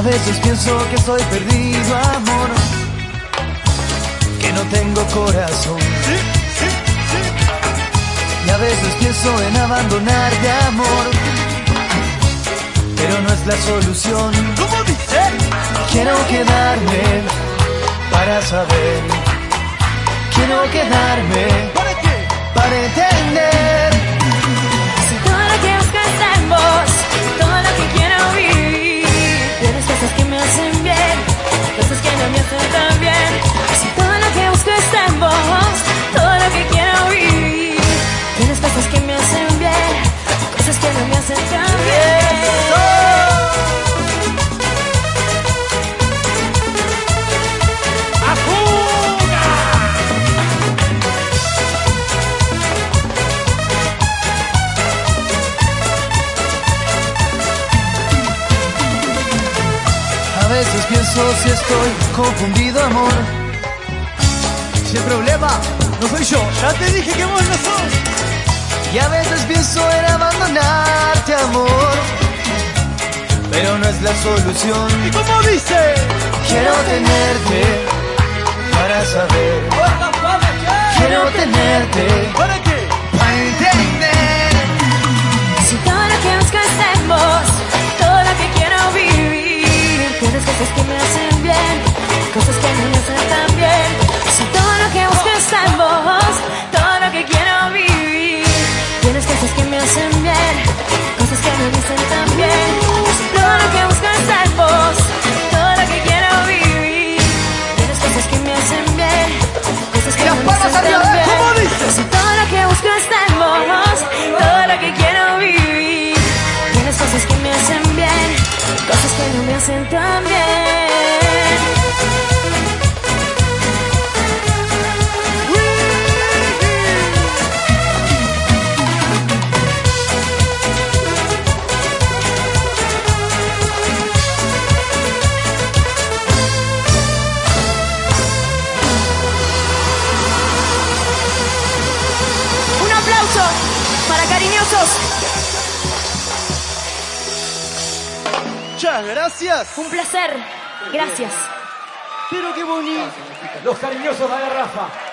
veces pienso que estoy perdido, amor, que no tengo corazón. Y a veces pienso en abandonarte, amor, pero no es la solución. ¿Cómo dice? Quiero quedarme para saber. Quiero quedarme. ¿Para qué? Para entender. Si todo lo que busco está en vos, todo lo que quiero vivir. Tienes cosas que me hacen bien, cosas que no me hacen tan bien. Si todo lo que busco está en vos, todo lo que quiero vivir. Tienes cosas que me hacen bien, cosas que no me hacen tan bien. A veces pienso si estoy confundido, amor. Si el problema no soy yo, ya te dije que vos no sos. Y a veces pienso en abandonarte, amor, pero no es la solución. ¿Y cómo dice? Quiero tenerte para saber. Quiero tenerte ¿Para qué? para entender. Si todo lo que busco está en vos, todo lo que quiero vivir. Tienes cosas que me hacen bien, cosas que no me hacen tan bien. Si todo lo que busco está en vos, todo lo que quiero vivir. Tienes cosas que me hacen bien, cosas que no me hacen tan bien. Si todo lo que busco está en vos, todo lo que quiero vivir. Tienes cosas que me hacen bien, cosas que no me hacen tan bien. ¿Cómo dice? Si todo lo que busco está en vos, todo lo que quiero vivir. Tienes cosas que me hacen bien, cosas que no me hacen tan bien. Un aplauso para Cariñosos. Muchas gracias. Un placer. Gracias. Pero qué bonito. Los Cariñosos de la Garrafa.